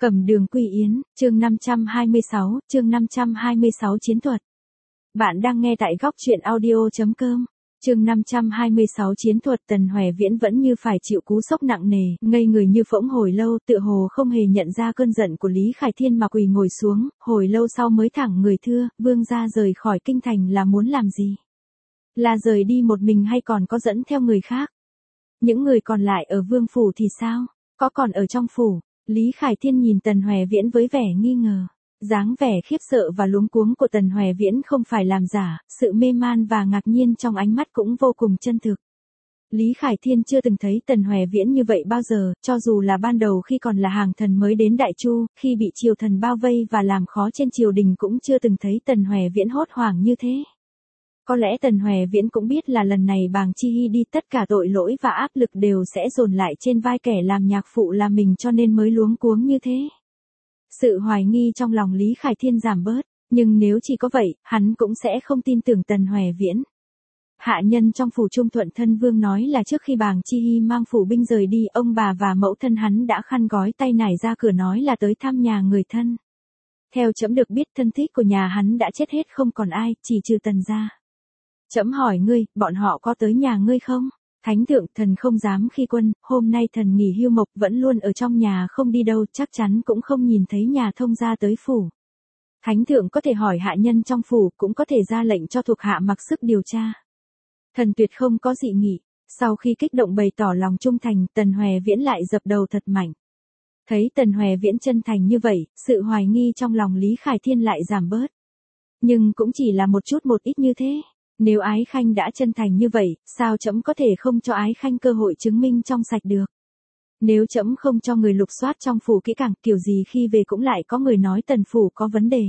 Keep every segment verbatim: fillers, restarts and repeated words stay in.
Cẩm Đường Quy Yến, chương năm trăm hai mươi sáu, chương năm trăm hai mươi sáu chiến thuật. Bạn đang nghe tại góc truyện audio chấm com. Chương năm trăm hai mươi sáu chiến thuật. Tần Hoè Viễn vẫn như phải chịu cú sốc nặng nề, ngây người như phỗng hồi lâu, tựa hồ không hề nhận ra cơn giận của Lý Khải Thiên mà quỳ ngồi xuống, hồi lâu sau mới thẳng người thưa, vương gia rời khỏi kinh thành là muốn làm gì? Là rời đi một mình hay còn có dẫn theo người khác? Những người còn lại ở vương phủ thì sao? Có còn ở trong phủ? Lý Khải Thiên nhìn Tần Hoè Viễn với vẻ nghi ngờ. Dáng vẻ khiếp sợ và luống cuống của Tần Hoè Viễn không phải làm giả, sự mê man và ngạc nhiên trong ánh mắt cũng vô cùng chân thực. Lý Khải Thiên chưa từng thấy Tần Hoè Viễn như vậy bao giờ, cho dù là ban đầu khi còn là hàng thần mới đến Đại Chu, khi bị triều thần bao vây và làm khó trên triều đình cũng chưa từng thấy Tần Hoè Viễn hốt hoảng như thế. Có lẽ Tần Hoè Viễn cũng biết là lần này Bàng Chi Hy đi tất cả tội lỗi và áp lực đều sẽ dồn lại trên vai kẻ làm nhạc phụ là mình cho nên mới luống cuống như thế. Sự hoài nghi trong lòng Lý Khải Thiên giảm bớt, nhưng nếu chỉ có vậy, hắn cũng sẽ không tin tưởng Tần Hoè Viễn. Hạ nhân trong phủ Trung Thuận Thân Vương nói là trước khi Bàng Chi Hy mang phủ binh rời đi, ông bà và mẫu thân hắn đã khăn gói tay nải ra cửa nói là tới thăm nhà người thân. Theo trẫm được biết thân thích của nhà hắn đã chết hết không còn ai, chỉ trừ Tần gia. Trẫm hỏi ngươi, bọn họ có tới nhà ngươi không? Thánh thượng, thần không dám khi quân, hôm nay thần nghỉ hưu mộc vẫn luôn ở trong nhà không đi đâu, chắc chắn cũng không nhìn thấy nhà thông gia tới phủ. Thánh thượng có thể hỏi hạ nhân trong phủ, cũng có thể ra lệnh cho thuộc hạ mặc sức điều tra. Thần tuyệt không có dị nghị. Sau khi kích động bày tỏ lòng trung thành, Tần Hoè Viễn lại dập đầu thật mạnh. Thấy Tần Hoè Viễn chân thành như vậy, sự hoài nghi trong lòng Lý Khải Thiên lại giảm bớt. Nhưng cũng chỉ là một chút một ít như thế. Nếu Ái Khanh đã chân thành như vậy, sao trẫm có thể không cho Ái Khanh cơ hội chứng minh trong sạch được? Nếu trẫm không cho người lục soát trong phủ kỹ càng, kiểu gì khi về cũng lại có người nói Tần phủ có vấn đề.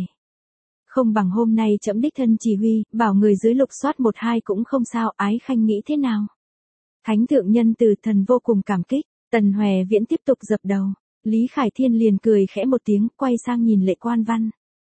Không bằng hôm nay trẫm đích thân chỉ huy, bảo người dưới lục soát một hai cũng không sao, Ái Khanh nghĩ thế nào? Thánh thượng nhân từ, thần vô cùng cảm kích. Tần Hoè Viễn tiếp tục dập đầu. Lý Khải Thiên liền cười khẽ một tiếng, quay sang nhìn Lệ Quan Văn.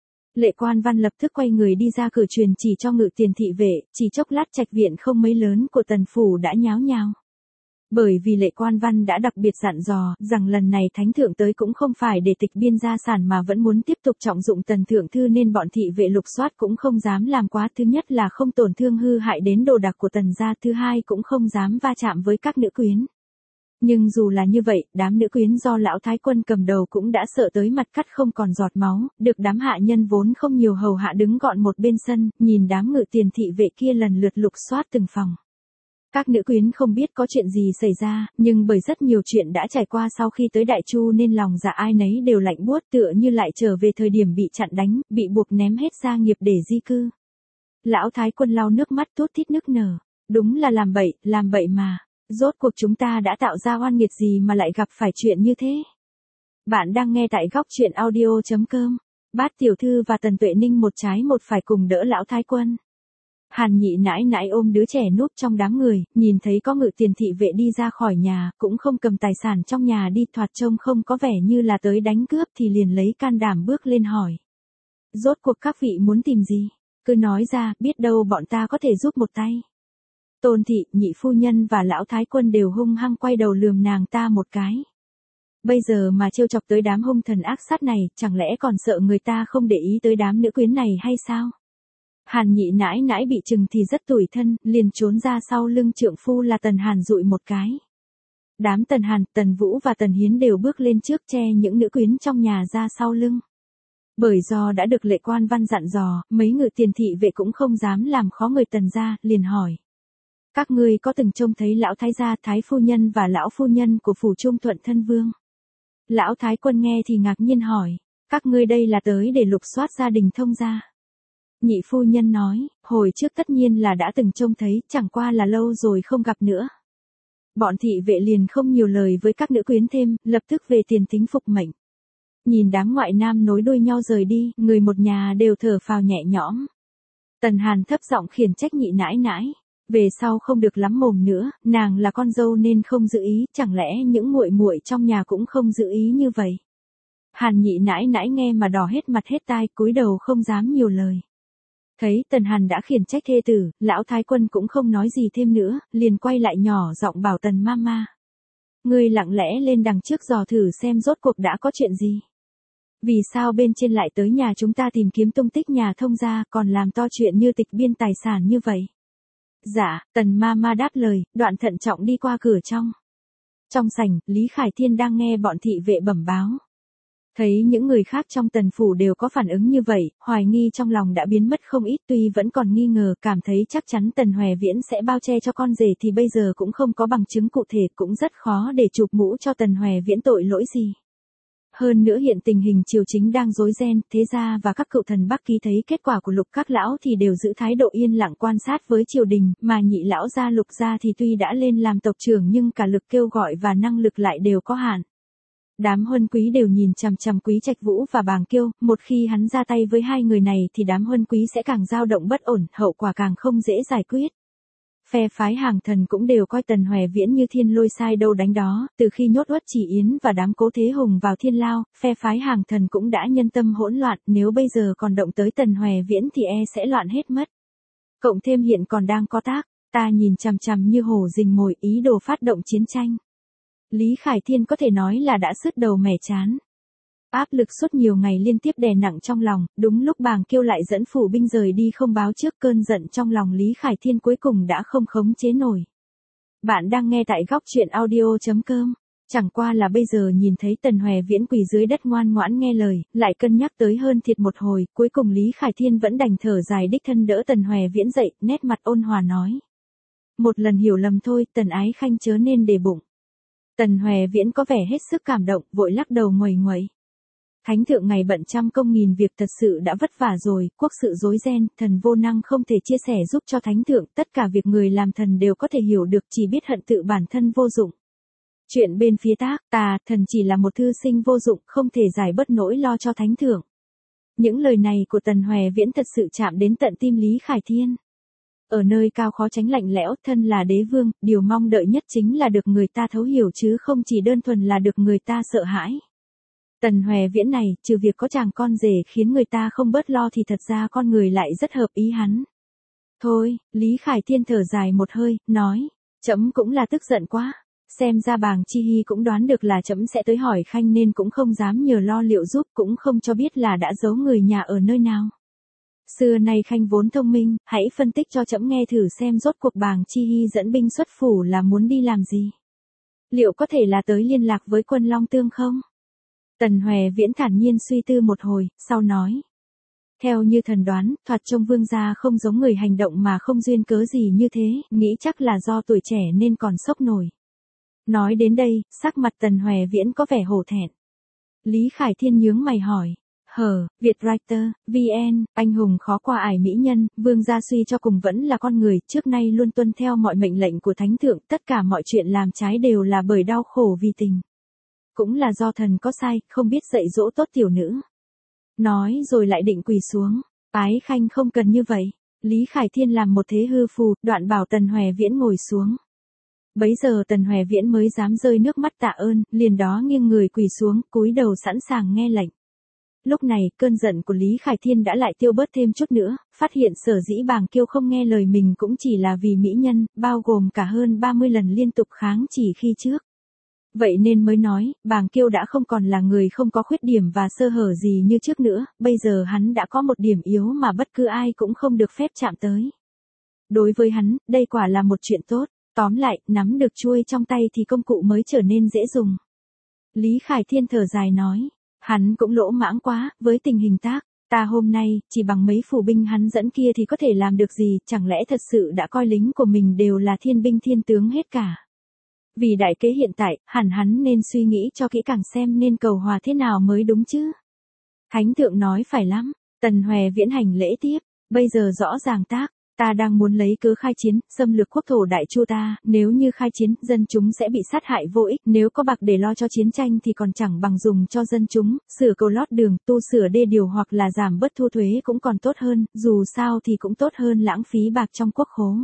Lệ Quan Văn lập tức quay người đi ra cửa truyền chỉ cho Ngự Tiền thị vệ, chỉ chốc lát trạch viện không mấy lớn của Tần phủ đã nháo nhào. Bởi vì Lệ Quan Văn đã đặc biệt dặn dò rằng lần này thánh thượng tới cũng không phải để tịch biên gia sản mà vẫn muốn tiếp tục trọng dụng Tần thượng thư, nên bọn thị vệ lục soát cũng không dám làm quá, thứ nhất là không tổn thương hư hại đến đồ đạc của Tần gia, thứ hai cũng không dám va chạm với các nữ quyến. Nhưng dù là như vậy, đám nữ quyến do lão thái quân cầm đầu cũng đã sợ tới mặt cắt không còn giọt máu, được đám hạ nhân vốn không nhiều hầu hạ đứng gọn một bên sân, nhìn đám Ngự Tiền thị vệ kia lần lượt lục soát từng phòng. Các nữ quyến không biết có chuyện gì xảy ra, nhưng bởi rất nhiều chuyện đã trải qua sau khi tới Đại Chu nên lòng dạ ai nấy đều lạnh buốt, tựa như lại trở về thời điểm bị chặn đánh, bị buộc ném hết gia nghiệp để di cư. Lão thái quân lau nước mắt tuốt thít nức nở, đúng là làm bậy, làm bậy mà. Rốt cuộc chúng ta đã tạo ra oan nghiệt gì mà lại gặp phải chuyện như thế? Bạn đang nghe tại góc truyện audio chấm com. Bát tiểu thư và Tần Tuệ Ninh một trái một phải cùng đỡ lão thái quân. Hàn Nhị nãi nãi ôm đứa trẻ núp trong đám người, nhìn thấy có Ngự Tiền thị vệ đi ra khỏi nhà, cũng không cầm tài sản trong nhà đi, thoạt trông không có vẻ như là tới đánh cướp, thì liền lấy can đảm bước lên hỏi. Rốt cuộc các vị muốn tìm gì? Cứ nói ra, biết đâu bọn ta có thể giúp một tay. Tôn thị, Nhị phu nhân và lão thái quân đều hung hăng quay đầu lườm nàng ta một cái. Bây giờ mà trêu chọc tới đám hung thần ác sát này, chẳng lẽ còn sợ người ta không để ý tới đám nữ quyến này hay sao? Hàn Nhị nãi nãi bị chừng thì rất tủi thân, liền trốn ra sau lưng trượng phu là Tần Hàn dụi một cái. Đám Tần Hàn, Tần Vũ và Tần Hiến đều bước lên trước che những nữ quyến trong nhà ra sau lưng. Bởi do đã được Lệ Quan Văn dặn dò, mấy Ngự Tiền thị vệ cũng không dám làm khó người Tần gia, liền hỏi. Các ngươi có từng trông thấy lão thái gia, thái phu nhân và lão phu nhân của phủ Trung Thuận Thân Vương? Lão thái quân nghe thì ngạc nhiên hỏi, các ngươi đây là tới để lục soát gia đình thông gia? Nhị phu nhân nói, hồi trước tất nhiên là đã từng trông thấy, chẳng qua là lâu rồi không gặp nữa. Bọn thị vệ liền không nhiều lời với các nữ quyến thêm, lập tức về tiền thính phục mệnh. Nhìn đám ngoại nam nối đuôi nhau rời đi, người một nhà đều thở phào nhẹ nhõm. Tần Hàn thấp giọng khiển trách Nhị nãi nãi. Về sau không được lắm mồm nữa, nàng là con dâu nên không giữ ý, chẳng lẽ những muội muội trong nhà cũng không giữ ý như vậy? Hàn Nhị nãi nãi nghe mà đỏ hết mặt hết tai, cúi đầu không dám nhiều lời. Thấy Tần Hàn đã khiển trách thê tử, lão thái quân cũng không nói gì thêm nữa, liền quay lại nhỏ giọng bảo Tần Mama. Ngươi lặng lẽ lên đằng trước dò thử xem rốt cuộc đã có chuyện gì. Vì sao bên trên lại tới nhà chúng ta tìm kiếm tung tích nhà thông gia, còn làm to chuyện như tịch biên tài sản như vậy? Dạ, Tần ma ma đáp lời, đoạn thận trọng đi qua cửa trong. Trong sảnh, Lý Khải Thiên đang nghe bọn thị vệ bẩm báo. Thấy những người khác trong Tần phủ đều có phản ứng như vậy, hoài nghi trong lòng đã biến mất không ít, tuy vẫn còn nghi ngờ, cảm thấy chắc chắn Tần Hoè Viễn sẽ bao che cho con rể thì bây giờ cũng không có bằng chứng cụ thể, cũng rất khó để chụp mũ cho Tần Hoè Viễn tội lỗi gì. Hơn nữa hiện tình hình triều chính đang rối ren, thế gia và các cựu thần Bắc Ký thấy kết quả của Lục các lão thì đều giữ thái độ yên lặng quan sát với triều đình, mà nhị lão gia Lục gia thì tuy đã lên làm tộc trưởng nhưng cả lực kêu gọi và năng lực lại đều có hạn. Đám huân quý đều nhìn chằm chằm Quý Trạch Vũ và Bàng Kiêu, một khi hắn ra tay với hai người này thì đám huân quý sẽ càng dao động bất ổn, hậu quả càng không dễ giải quyết. Phe phái Hàng Thần cũng đều coi Tần Hoè Viễn như thiên lôi sai đâu đánh đó, từ khi nhốt Uất Chỉ Yến và đám Cố Thế Hùng vào thiên lao, phe phái Hàng Thần cũng đã nhân tâm hỗn loạn, nếu bây giờ còn động tới Tần Hoè Viễn thì e sẽ loạn hết mất. Cộng thêm hiện còn đang có tác, ta nhìn chằm chằm như hổ rình mồi, ý đồ phát động chiến tranh. Lý Khải Thiên có thể nói là đã sứt đầu mẻ chán. Áp lực suốt nhiều ngày liên tiếp đè nặng trong lòng, đúng lúc Bàng Kiêu lại dẫn phủ binh rời đi không báo trước, cơn giận trong lòng Lý Khải Thiên cuối cùng đã không khống chế nổi. Bạn đang nghe tại góc truyện audio chấm com. Chẳng qua là bây giờ nhìn thấy Tần Hoè Viễn quỳ dưới đất ngoan ngoãn nghe lời, lại cân nhắc tới hơn thiệt một hồi, cuối cùng Lý Khải Thiên vẫn đành thở dài đích thân đỡ Tần Hoè Viễn dậy, nét mặt ôn hòa nói. Một lần hiểu lầm thôi, Tần Ái Khanh chớ nên để bụng. Tần Hoè Viễn có vẻ hết sức cảm động, vội lắc đầu nguầy nguậy. Thánh thượng ngày bận trăm công nghìn việc thật sự đã vất vả rồi, quốc sự rối ren, thần vô năng không thể chia sẻ giúp cho thánh thượng, tất cả việc người làm thần đều có thể hiểu được, chỉ biết hận tự bản thân vô dụng. Chuyện bên phía tác, ta, thần chỉ là một thư sinh vô dụng, không thể giải bớt nỗi lo cho thánh thượng. Những lời này của Tần Hoè Viễn thật sự chạm đến tận tim Lý Khải Thiên. Ở nơi cao khó tránh lạnh lẽo, thân là đế vương, điều mong đợi nhất chính là được người ta thấu hiểu chứ không chỉ đơn thuần là được người ta sợ hãi. Tần Hoè Viễn này, trừ việc có chàng con rể khiến người ta không bớt lo thì thật ra con người lại rất hợp ý hắn. Thôi, Lý Khải Thiên thở dài một hơi, nói, trẫm cũng là tức giận quá. Xem ra Bàng Chi Hy cũng đoán được là trẫm sẽ tới hỏi khanh nên cũng không dám nhờ lo liệu giúp, cũng không cho biết là đã giấu người nhà ở nơi nào. Xưa nay khanh vốn thông minh, hãy phân tích cho trẫm nghe thử xem rốt cuộc Bàng Chi Hy dẫn binh xuất phủ là muốn đi làm gì. Liệu có thể là tới liên lạc với quân Long Tương không? Tần Hoè Viễn thản nhiên suy tư một hồi, sau nói. Theo như thần đoán, thoạt trông vương gia không giống người hành động mà không duyên cớ gì như thế, nghĩ chắc là do tuổi trẻ nên còn sốc nổi. Nói đến đây, sắc mặt Tần Hoè Viễn có vẻ hổ thẹn. Lý Khải Thiên nhướng mày hỏi. Hờ, Vietwriter, vê en, anh hùng khó qua ải mỹ nhân, vương gia suy cho cùng vẫn là con người, trước nay luôn tuân theo mọi mệnh lệnh của thánh thượng, tất cả mọi chuyện làm trái đều là bởi đau khổ vì tình. Cũng là do thần có sai, không biết dạy dỗ tốt tiểu nữ. Nói rồi lại định quỳ xuống, Ái Khanh không cần như vậy. Lý Khải Thiên làm một thế hư phù, đoạn bảo Tần Hoè Viễn ngồi xuống. Bấy giờ Tần Hoè Viễn mới dám rơi nước mắt tạ ơn, liền đó nghiêng người quỳ xuống, cúi đầu sẵn sàng nghe lệnh. Lúc này, cơn giận của Lý Khải Thiên đã lại tiêu bớt thêm chút nữa, phát hiện sở dĩ Bàng Kiêu không nghe lời mình cũng chỉ là vì mỹ nhân, bao gồm cả hơn ba mươi lần liên tục kháng chỉ khi trước. Vậy nên mới nói, Bàng Kiêu đã không còn là người không có khuyết điểm và sơ hở gì như trước nữa, bây giờ hắn đã có một điểm yếu mà bất cứ ai cũng không được phép chạm tới. Đối với hắn, đây quả là một chuyện tốt, tóm lại, nắm được chuôi trong tay thì công cụ mới trở nên dễ dùng. Lý Khải Thiên thở dài nói, hắn cũng lỗ mãng quá, với tình hình tác, ta hôm nay, chỉ bằng mấy phủ binh hắn dẫn kia thì có thể làm được gì, chẳng lẽ thật sự đã coi lính của mình đều là thiên binh thiên tướng hết cả. Vì đại kế hiện tại, hẳn hắn nên suy nghĩ cho kỹ càng xem nên cầu hòa thế nào mới đúng chứ. Thánh thượng nói phải lắm, Tần Hoè Viễn hành lễ tiếp, bây giờ rõ ràng tác, ta đang muốn lấy cớ khai chiến, xâm lược quốc thổ đại chu ta, nếu như khai chiến, dân chúng sẽ bị sát hại vô ích, nếu có bạc để lo cho chiến tranh thì còn chẳng bằng dùng cho dân chúng, sửa cầu lót đường, tu sửa đê điều hoặc là giảm bớt thu thuế cũng còn tốt hơn, dù sao thì cũng tốt hơn lãng phí bạc trong quốc khố.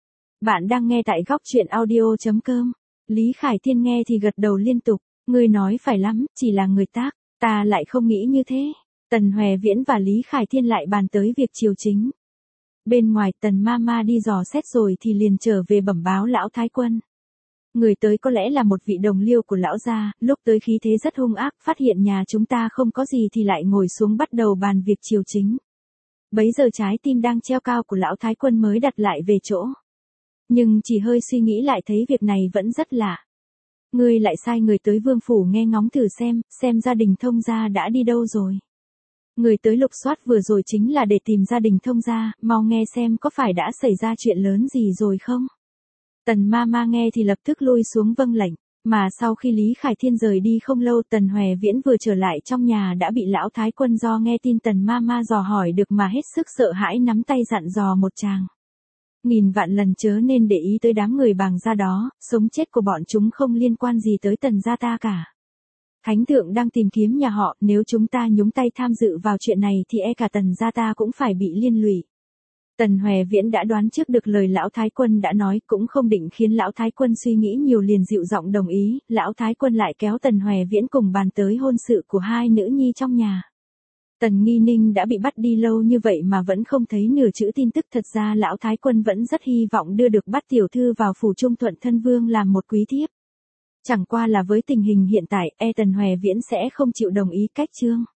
Bạn đang nghe tại góc truyện audio chấm com. Lý Khải Thiên nghe thì gật đầu liên tục, ngươi nói phải lắm, chỉ là người tác, ta lại không nghĩ như thế. Tần Hoè Viễn và Lý Khải Thiên lại bàn tới việc triều chính. Bên ngoài Tần ma ma đi dò xét rồi thì liền trở về bẩm báo lão thái quân. Người tới có lẽ là một vị đồng liêu của lão gia, lúc tới khí thế rất hung ác, phát hiện nhà chúng ta không có gì thì lại ngồi xuống bắt đầu bàn việc triều chính. Bấy giờ trái tim đang treo cao của lão thái quân mới đặt lại về chỗ. Nhưng chỉ hơi suy nghĩ lại thấy việc này vẫn rất lạ. Ngươi lại sai người tới vương phủ nghe ngóng thử xem, xem gia đình thông gia đã đi đâu rồi. Người tới lục soát vừa rồi chính là để tìm gia đình thông gia, mau nghe xem có phải đã xảy ra chuyện lớn gì rồi không. Tần ma ma nghe thì lập tức lui xuống vâng lệnh, mà sau khi Lý Khải Thiên rời đi không lâu Tần Hòe Viễn vừa trở lại trong nhà đã bị lão thái quân do nghe tin Tần ma ma dò hỏi được mà hết sức sợ hãi nắm tay dặn dò một tràng. Nghìn vạn lần chớ nên để ý tới đám người bàng gia đó, sống chết của bọn chúng không liên quan gì tới Tần gia ta cả. Thánh thượng đang tìm kiếm nhà họ, nếu chúng ta nhúng tay tham dự vào chuyện này thì e cả Tần gia ta cũng phải bị liên lụy. Tần Hòe Viễn đã đoán trước được lời lão thái quân đã nói, cũng không định khiến lão thái quân suy nghĩ nhiều liền dịu giọng đồng ý, lão thái quân lại kéo Tần Hòe Viễn cùng bàn tới hôn sự của hai nữ nhi trong nhà. Tần Nghi Ninh đã bị bắt đi lâu như vậy mà vẫn không thấy nửa chữ tin tức, thật ra lão thái quân vẫn rất hy vọng đưa được bắt tiểu thư vào phủ Trung Thuận thân vương làm một quý thiếp. Chẳng qua là với tình hình hiện tại, e Tần Hòe Viễn sẽ không chịu đồng ý cách trương.